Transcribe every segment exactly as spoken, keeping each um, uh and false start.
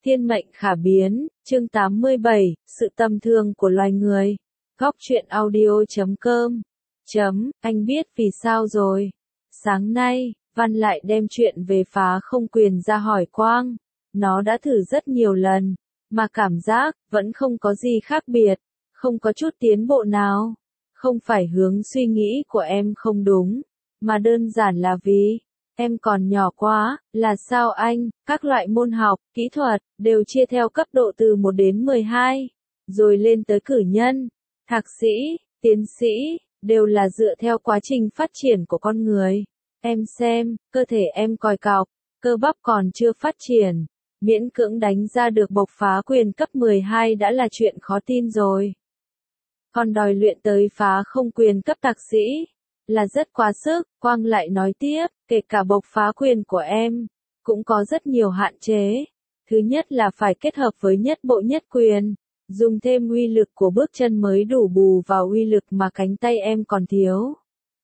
Thiên mệnh khả biến, chương tám mươi bảy, sự tâm thương của loài người. Góc truyện audio chấm com. Chấm, anh biết vì sao rồi. Sáng nay, Văn lại đem chuyện về phá không quyền ra hỏi Quang. Nó đã thử rất nhiều lần, mà cảm giác vẫn không có gì khác biệt, không có chút tiến bộ nào. Không phải hướng suy nghĩ của em không đúng, mà đơn giản là vì em còn nhỏ quá. Là sao anh? Các loại môn học, kỹ thuật, đều chia theo cấp độ từ một đến mười hai, rồi lên tới cử nhân, thạc sĩ, tiến sĩ, đều là dựa theo quá trình phát triển của con người. Em xem, cơ thể em còi cọc, cơ bắp còn chưa phát triển, miễn cưỡng đánh ra được bộc phá quyền cấp mười hai đã là chuyện khó tin rồi. Còn đòi luyện tới phá không quyền cấp thạc sĩ, là rất quá sức. Quang lại nói tiếp, kể cả bộc phá quyền của em, cũng có rất nhiều hạn chế. Thứ nhất là phải kết hợp với nhất bộ nhất quyền, dùng thêm uy lực của bước chân mới đủ bù vào uy lực mà cánh tay em còn thiếu.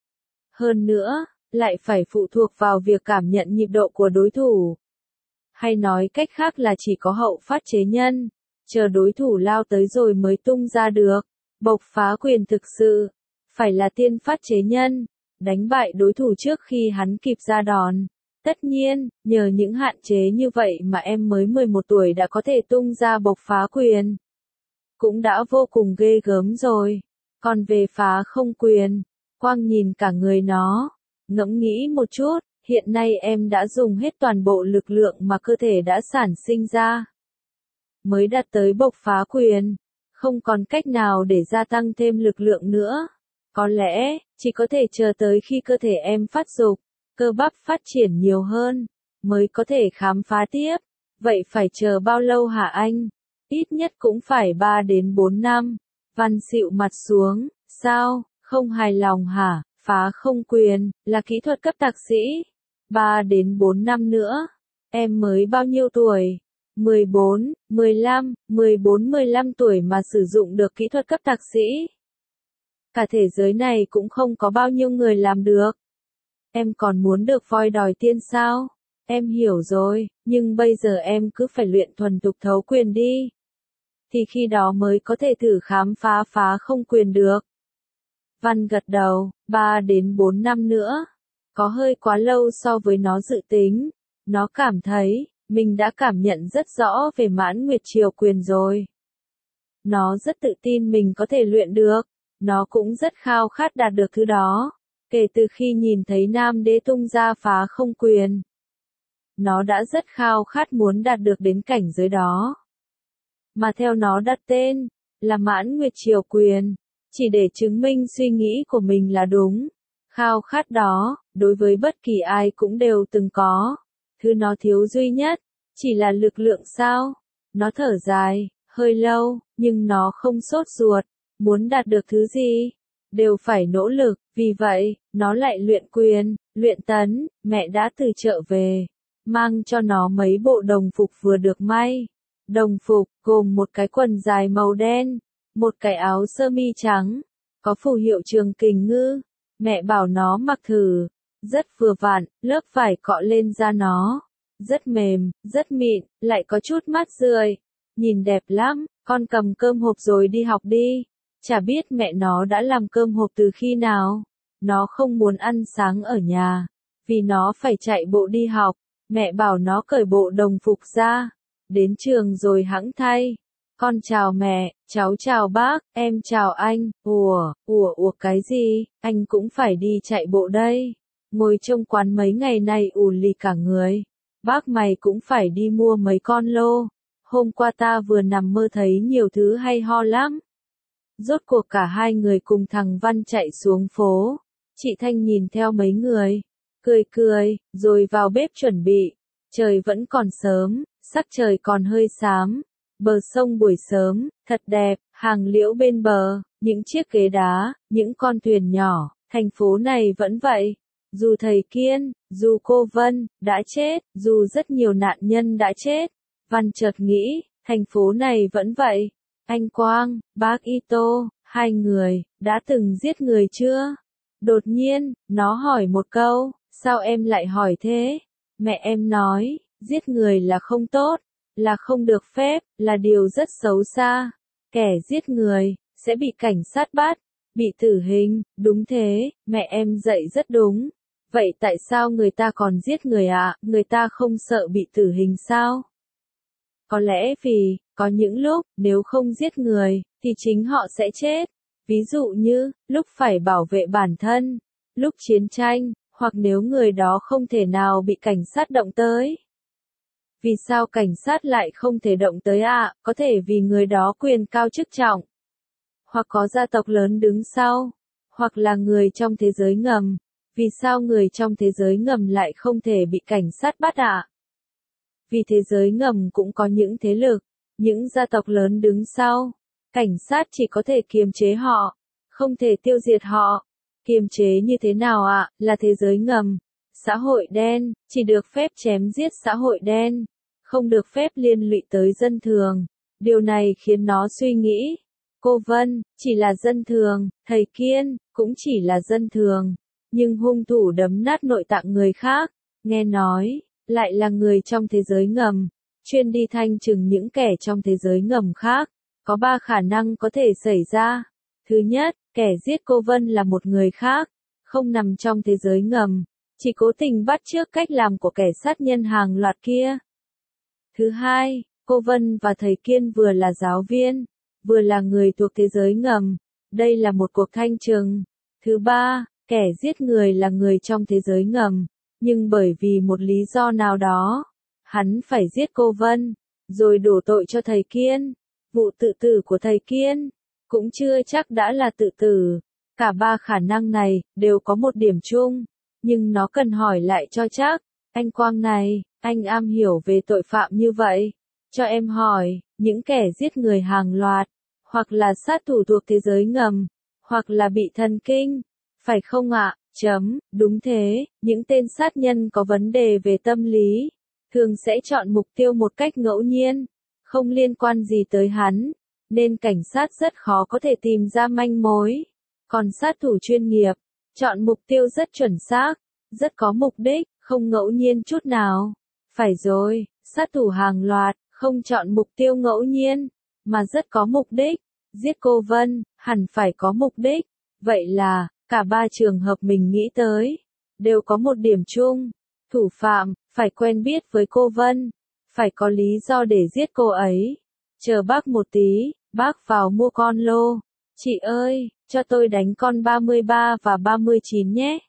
Hơn nữa, lại phải phụ thuộc vào việc cảm nhận nhịp độ của đối thủ. Hay nói cách khác là chỉ có hậu phát chế nhân, chờ đối thủ lao tới rồi mới tung ra được. Bộc phá quyền thực sự phải là tiên phát chế nhân, đánh bại đối thủ trước khi hắn kịp ra đòn. Tất nhiên, nhờ những hạn chế như vậy mà em mới mười một tuổi đã có thể tung ra bộc phá quyền. Cũng đã vô cùng ghê gớm rồi. Còn về phá không quyền, Quang nhìn cả người nó, ngẫm nghĩ một chút, hiện nay em đã dùng hết toàn bộ lực lượng mà cơ thể đã sản sinh ra, mới đạt tới bộc phá quyền. Không còn cách nào để gia tăng thêm lực lượng nữa. Có lẽ, chỉ có thể chờ tới khi cơ thể em phát dục, cơ bắp phát triển nhiều hơn, mới có thể khám phá tiếp. Vậy phải chờ bao lâu hả anh? Ít nhất cũng phải ba đến bốn năm. Văn xịu mặt xuống, sao, không hài lòng hả? Phá không quyền, là kỹ thuật cấp thạc sĩ. ba đến bốn năm nữa. Em mới bao nhiêu tuổi? mười bốn, mười lăm, mười bốn mười lăm tuổi mà sử dụng được kỹ thuật cấp thạc sĩ. Cả thế giới này cũng không có bao nhiêu người làm được. Em còn muốn được voi đòi tiên sao? Em hiểu rồi, nhưng bây giờ em cứ phải luyện thuần thục thấu quyền đi. Thì khi đó mới có thể thử khám phá phá không quyền được. Văn gật đầu, ba đến bốn năm nữa. Có hơi quá lâu so với nó dự tính. Nó cảm thấy mình đã cảm nhận rất rõ về mãn nguyệt triều quyền rồi. Nó rất tự tin mình có thể luyện được. Nó cũng rất khao khát đạt được thứ đó. Kể từ khi nhìn thấy Nam Đế tung ra phá không quyền, nó đã rất khao khát muốn đạt được đến cảnh giới đó. Mà theo nó đặt tên, là mãn nguyệt triều quyền, chỉ để chứng minh suy nghĩ của mình là đúng. Khao khát đó, đối với bất kỳ ai cũng đều từng có. Thứ nó thiếu duy nhất, chỉ là lực lượng sao? Nó thở dài, hơi lâu, nhưng nó không sốt ruột. Muốn đạt được thứ gì, đều phải nỗ lực. Vì vậy, nó lại luyện quyền, luyện tấn. Mẹ đã từ chợ về, mang cho nó mấy bộ đồng phục vừa được may. Đồng phục, gồm một cái quần dài màu đen, một cái áo sơ mi trắng, có phù hiệu Trường Kình Ngư. Mẹ bảo nó mặc thử. Rất vừa vặn, lớp vải cọ lên da nó. Rất mềm, rất mịn, lại có chút mát rượi. Nhìn đẹp lắm. Con cầm cơm hộp rồi đi học đi. Chả biết mẹ nó đã làm cơm hộp từ khi nào. Nó không muốn ăn sáng ở nhà, vì nó phải chạy bộ đi học. Mẹ bảo nó cởi bộ đồng phục ra. Đến trường rồi hẵng thay. Con chào mẹ, cháu chào bác, em chào anh. Ủa, ủa ủa cái gì, anh cũng phải đi chạy bộ đây. Ngồi trong quán mấy ngày nay ù lì cả người. Bác mày cũng phải đi mua mấy con lô. Hôm qua ta vừa nằm mơ thấy nhiều thứ hay ho lắm. Rốt cuộc cả hai người cùng thằng Văn chạy xuống phố. Chị Thanh nhìn theo mấy người, cười cười, rồi vào bếp chuẩn bị. Trời vẫn còn sớm, sắc trời còn hơi xám. Bờ sông buổi sớm, thật đẹp, hàng liễu bên bờ, những chiếc ghế đá, những con thuyền nhỏ. Thành phố này vẫn vậy. Dù thầy Kiên, dù cô Vân, đã chết, dù rất nhiều nạn nhân đã chết. Văn chợt nghĩ, thành phố này vẫn vậy. Anh Quang, bác Ito, hai người, đã từng giết người chưa? Đột nhiên, nó hỏi một câu, sao em lại hỏi thế? Mẹ em nói, giết người là không tốt, là không được phép, là điều rất xấu xa. Kẻ giết người, sẽ bị cảnh sát bắt, bị tử hình, đúng thế, mẹ em dạy rất đúng. Vậy tại sao người ta còn giết người ạ, à? Người ta không sợ bị tử hình sao? Có lẽ vì, có những lúc, nếu không giết người, thì chính họ sẽ chết. Ví dụ như, lúc phải bảo vệ bản thân, lúc chiến tranh, hoặc nếu người đó không thể nào bị cảnh sát động tới. Vì sao cảnh sát lại không thể động tới ạ? À? Có thể vì người đó quyền cao chức trọng, hoặc có gia tộc lớn đứng sau, hoặc là người trong thế giới ngầm. Vì sao người trong thế giới ngầm lại không thể bị cảnh sát bắt ạ? À? Vì thế giới ngầm cũng có những thế lực, những gia tộc lớn đứng sau. Cảnh sát chỉ có thể kiềm chế họ, không thể tiêu diệt họ. Kiềm chế như thế nào ạ? À? Là thế giới ngầm. Xã hội đen, chỉ được phép chém giết xã hội đen, không được phép liên lụy tới dân thường. Điều này khiến nó suy nghĩ. Cô Vân, chỉ là dân thường, thầy Kiên, cũng chỉ là dân thường. Nhưng hung thủ đấm nát nội tạng người khác, nghe nói, lại là người trong thế giới ngầm, chuyên đi thanh trừng những kẻ trong thế giới ngầm khác. Có ba khả năng có thể xảy ra. Thứ nhất, kẻ giết cô Vân là một người khác, không nằm trong thế giới ngầm, chỉ cố tình bắt chước cách làm của kẻ sát nhân hàng loạt kia. Thứ hai, cô Vân và thầy Kiên vừa là giáo viên, vừa là người thuộc thế giới ngầm. Đây là một cuộc thanh trừng. Thứ ba, kẻ giết người là người trong thế giới ngầm, nhưng bởi vì một lý do nào đó, hắn phải giết cô Vân, rồi đổ tội cho thầy Kiên. Vụ tự tử của thầy Kiên cũng chưa chắc đã là tự tử. Cả ba khả năng này đều có một điểm chung, nhưng nó cần hỏi lại cho chắc. Anh Quang này, anh am hiểu về tội phạm như vậy. Cho em hỏi, những kẻ giết người hàng loạt, hoặc là sát thủ thuộc thế giới ngầm, hoặc là bị thần kinh, phải không ạ? Chấm, đúng thế, những tên sát nhân có vấn đề về tâm lý, thường sẽ chọn mục tiêu một cách ngẫu nhiên, không liên quan gì tới hắn, nên cảnh sát rất khó có thể tìm ra manh mối. Còn sát thủ chuyên nghiệp, chọn mục tiêu rất chuẩn xác, rất có mục đích, không ngẫu nhiên chút nào. Phải rồi, sát thủ hàng loạt, không chọn mục tiêu ngẫu nhiên, mà rất có mục đích. Giết cô Vân, hẳn phải có mục đích. Vậy là, cả ba trường hợp mình nghĩ tới, đều có một điểm chung. Thủ phạm, phải quen biết với cô Vân, phải có lý do để giết cô ấy. Chờ bác một tí, bác vào mua con lô. Chị ơi, cho tôi đánh con ba mươi ba và ba mươi chín nhé.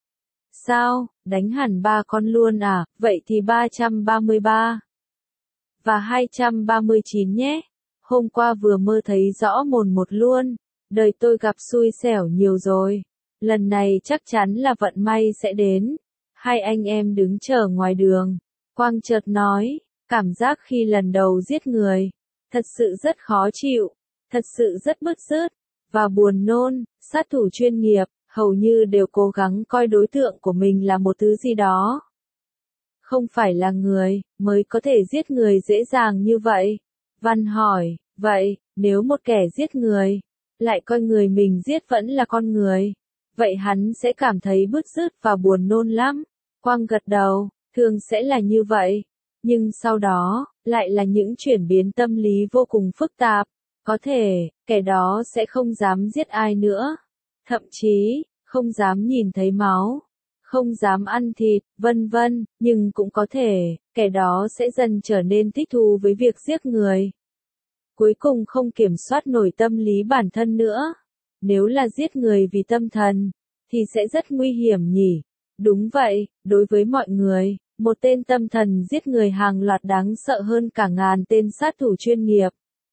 Sao, đánh hẳn ba con luôn à, vậy thì ba trăm ba mươi ba và hai trăm ba mươi chín nhé. Hôm qua vừa mơ thấy rõ mồn một luôn, đời tôi gặp xui xẻo nhiều rồi. Lần này chắc chắn là vận may sẽ đến. Hai anh em đứng chờ ngoài đường. Quang chợt nói, cảm giác khi lần đầu giết người, thật sự rất khó chịu, thật sự rất bứt rứt, và buồn nôn. Sát thủ chuyên nghiệp, hầu như đều cố gắng coi đối tượng của mình là một thứ gì đó. Không phải là người, mới có thể giết người dễ dàng như vậy. Văn hỏi, vậy, nếu một kẻ giết người, lại coi người mình giết vẫn là con người, vậy hắn sẽ cảm thấy bứt rứt và buồn nôn lắm. Quang gật đầu, thường sẽ là như vậy, nhưng sau đó, lại là những chuyển biến tâm lý vô cùng phức tạp. Có thể, kẻ đó sẽ không dám giết ai nữa, thậm chí, không dám nhìn thấy máu, không dám ăn thịt, vân vân, nhưng cũng có thể, kẻ đó sẽ dần trở nên thích thú với việc giết người. Cuối cùng không kiểm soát nổi tâm lý bản thân nữa. Nếu là giết người vì tâm thần, thì sẽ rất nguy hiểm nhỉ? Đúng vậy, đối với mọi người, một tên tâm thần giết người hàng loạt đáng sợ hơn cả ngàn tên sát thủ chuyên nghiệp.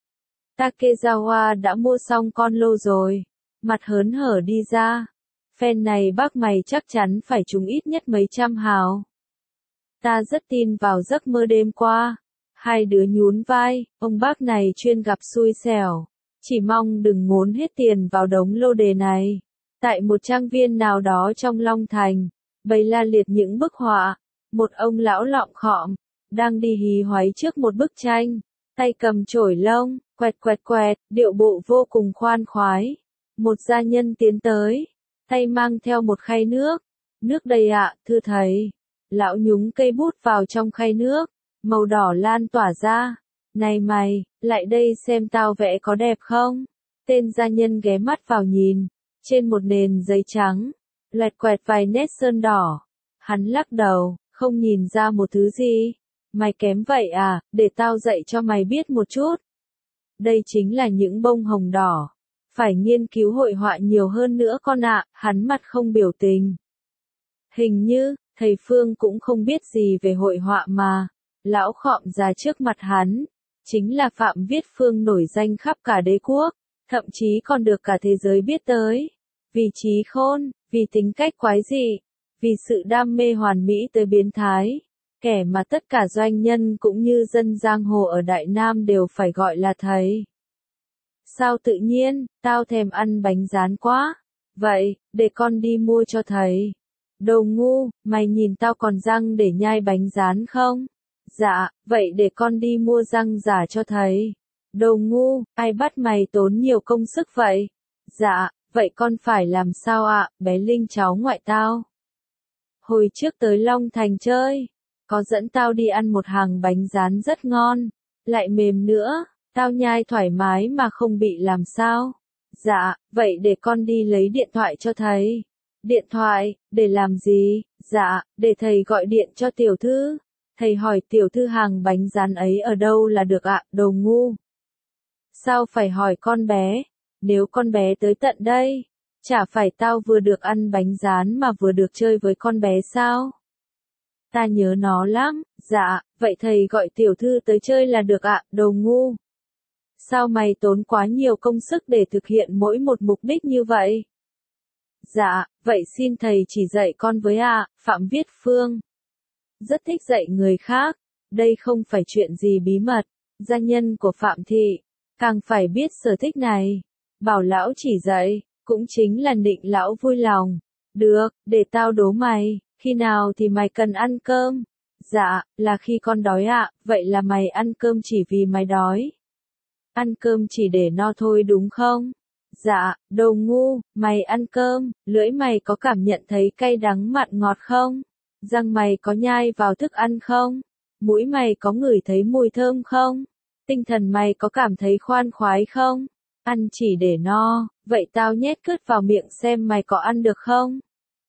Takezawa đã mua xong con lô rồi. Mặt hớn hở đi ra. Phen này bác mày chắc chắn phải trúng ít nhất mấy trăm hào. Ta rất tin vào giấc mơ đêm qua. Hai đứa nhún vai, ông bác này chuyên gặp xui xẻo. Chỉ mong đừng ngốn hết tiền vào đống lô đề này. Tại một trang viên nào đó trong Long Thành, bày la liệt những bức họa. Một ông lão lọng khọm, đang đi hí hoáy trước một bức tranh, tay cầm chổi lông, quẹt quẹt quẹt, điệu bộ vô cùng khoan khoái. Một gia nhân tiến tới, tay mang theo một khay nước. Nước đây ạ, thưa thầy. Lão nhúng cây bút vào trong khay nước, màu đỏ lan tỏa ra. Này mày, lại đây xem tao vẽ có đẹp không? Tên gia nhân ghé mắt vào nhìn, trên một nền giấy trắng, loẹt quẹt vài nét sơn đỏ. Hắn lắc đầu, không nhìn ra một thứ gì. Mày kém vậy à, để tao dạy cho mày biết một chút. Đây chính là những bông hồng đỏ. Phải nghiên cứu hội họa nhiều hơn nữa con ạ, hắn mặt không biểu tình. Hình như, thầy Phương cũng không biết gì về hội họa mà. Lão khọm ra trước mặt hắn. Chính là Phạm Viết Phương nổi danh khắp cả đế quốc, thậm chí còn được cả thế giới biết tới. Vì trí khôn, vì tính cách quái dị, vì sự đam mê hoàn mỹ tới biến thái. Kẻ mà tất cả doanh nhân cũng như dân giang hồ ở Đại Nam đều phải gọi là thầy. Sao tự nhiên, tao thèm ăn bánh rán quá. Vậy, để con đi mua cho thầy. Đồ ngu, mày nhìn tao còn răng để nhai bánh rán không? Dạ, vậy để con đi mua răng giả cho thầy. Đồ ngu, ai bắt mày tốn nhiều công sức vậy? Dạ, vậy con phải làm sao ạ, bé Linh cháu ngoại tao? Hồi trước tới Long Thành chơi, có dẫn tao đi ăn một hàng bánh rán rất ngon, lại mềm nữa, tao nhai thoải mái mà không bị làm sao. Dạ, vậy để con đi lấy điện thoại cho thầy. Điện thoại, để làm gì? Dạ, để thầy gọi điện cho tiểu thư. Thầy hỏi tiểu thư hàng bánh rán ấy ở đâu là được ạ, đồ ngu. Sao phải hỏi con bé? Nếu con bé tới tận đây, chả phải tao vừa được ăn bánh rán mà vừa được chơi với con bé sao? Ta nhớ nó lắm. Dạ, vậy thầy gọi tiểu thư tới chơi là được ạ, đồ ngu. Sao mày tốn quá nhiều công sức để thực hiện mỗi một mục đích như vậy? Dạ, vậy xin thầy chỉ dạy con với ạ, Phạm Viết Phương. Rất thích dạy người khác, đây không phải chuyện gì bí mật, gia nhân của Phạm Thị, càng phải biết sở thích này. Bảo lão chỉ dạy, cũng chính là nịnh lão vui lòng. Được, để tao đố mày, khi nào thì mày cần ăn cơm? Dạ, là khi con đói ạ, vậy là mày ăn cơm chỉ vì mày đói. Ăn cơm chỉ để no thôi đúng không? Dạ, đồ ngu, mày ăn cơm, lưỡi mày có cảm nhận thấy cay đắng mặn ngọt không? Răng mày có nhai vào thức ăn không? Mũi mày có ngửi thấy mùi thơm không? Tinh thần mày có cảm thấy khoan khoái không? Ăn chỉ để no, vậy tao nhét cứt vào miệng xem mày có ăn được không?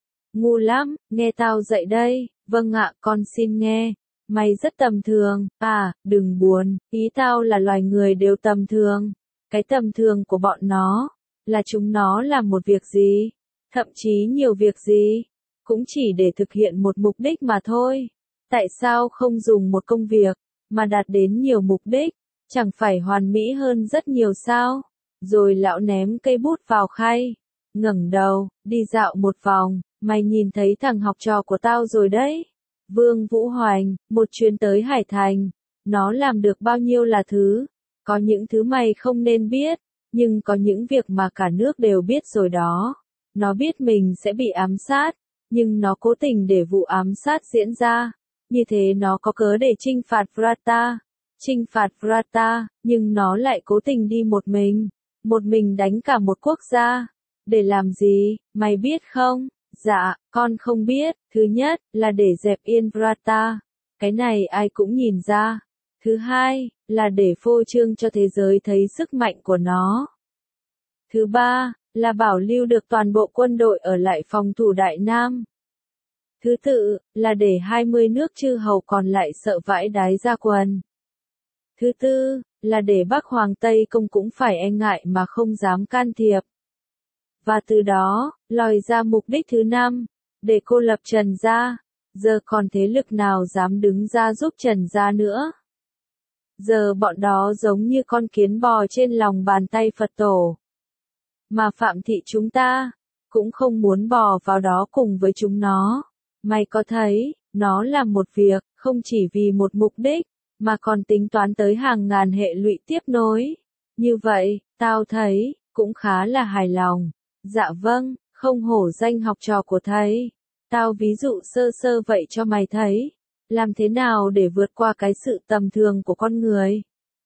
Ngu lắm, nghe tao dạy đây. Vâng ạ, con xin nghe. Mày rất tầm thường, à, đừng buồn, ý tao là loài người đều tầm thường. Cái tầm thường của bọn nó, là chúng nó làm một việc gì, thậm chí nhiều việc gì, cũng chỉ để thực hiện một mục đích mà thôi. Tại sao không dùng một công việc, mà đạt đến nhiều mục đích, chẳng phải hoàn mỹ hơn rất nhiều sao? Rồi lão ném cây bút vào khay, ngẩng đầu, đi dạo một vòng, mày nhìn thấy thằng học trò của tao rồi đấy. Vương Vũ Hoành, một chuyến tới Hải Thành, nó làm được bao nhiêu là thứ. Có những thứ mày không nên biết, nhưng có những việc mà cả nước đều biết rồi đó. Nó biết mình sẽ bị ám sát, nhưng nó cố tình để vụ ám sát diễn ra. Như thế nó có cớ để trinh phạt Vrata. Trinh phạt Vrata, nhưng nó lại cố tình đi một mình. Một mình đánh cả một quốc gia. Để làm gì, mày biết không? Dạ, con không biết. Thứ nhất, là để dẹp yên Vrata. Cái này ai cũng nhìn ra. Thứ hai, là để phô trương cho thế giới thấy sức mạnh của nó. Thứ ba, là bảo lưu được toàn bộ quân đội ở lại phòng thủ Đại Nam. Thứ tự, là để hai mươi nước chư hầu còn lại sợ vãi đái ra quần. Thứ tư, là để Bắc Hoàng Tây Công cũng phải e ngại mà không dám can thiệp. Và từ đó, lòi ra mục đích thứ năm, để cô lập Trần Gia. Giờ còn thế lực nào dám đứng ra giúp Trần Gia nữa? Giờ bọn đó giống như con kiến bò trên lòng bàn tay Phật tổ. Mà Phạm Thị chúng ta, cũng không muốn bò vào đó cùng với chúng nó. Mày có thấy, nó làm một việc, không chỉ vì một mục đích, mà còn tính toán tới hàng ngàn hệ lụy tiếp nối. Như vậy, tao thấy, cũng khá là hài lòng. Dạ vâng, không hổ danh học trò của thầy. Tao ví dụ sơ sơ vậy cho mày thấy. Làm thế nào để vượt qua cái sự tầm thường của con người?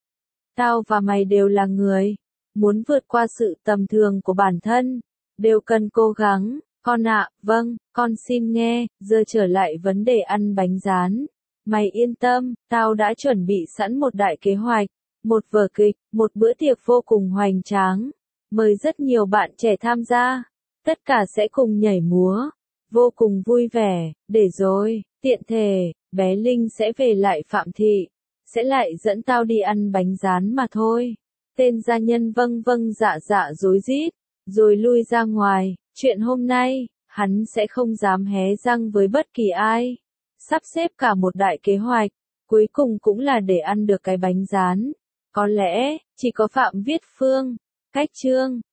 Tao và mày đều là người. Muốn vượt qua sự tầm thường của bản thân, đều cần cố gắng. Con ạ, vâng, con xin nghe. Giờ trở lại vấn đề ăn bánh rán. Mày yên tâm, tao đã chuẩn bị sẵn một đại kế hoạch, một vở kịch, một bữa tiệc vô cùng hoành tráng. Mời rất nhiều bạn trẻ tham gia, tất cả sẽ cùng nhảy múa, vô cùng vui vẻ, để rồi, tiện thể, bé Linh sẽ về lại Phạm Thị, sẽ lại dẫn tao đi ăn bánh rán mà thôi. Tên gia nhân vâng vâng dạ dạ rối rít, rồi lui ra ngoài, chuyện hôm nay, hắn sẽ không dám hé răng với bất kỳ ai. Sắp xếp cả một đại kế hoạch, cuối cùng cũng là để ăn được cái bánh rán. Có lẽ, chỉ có Phạm Viết Phương, Cách Chương,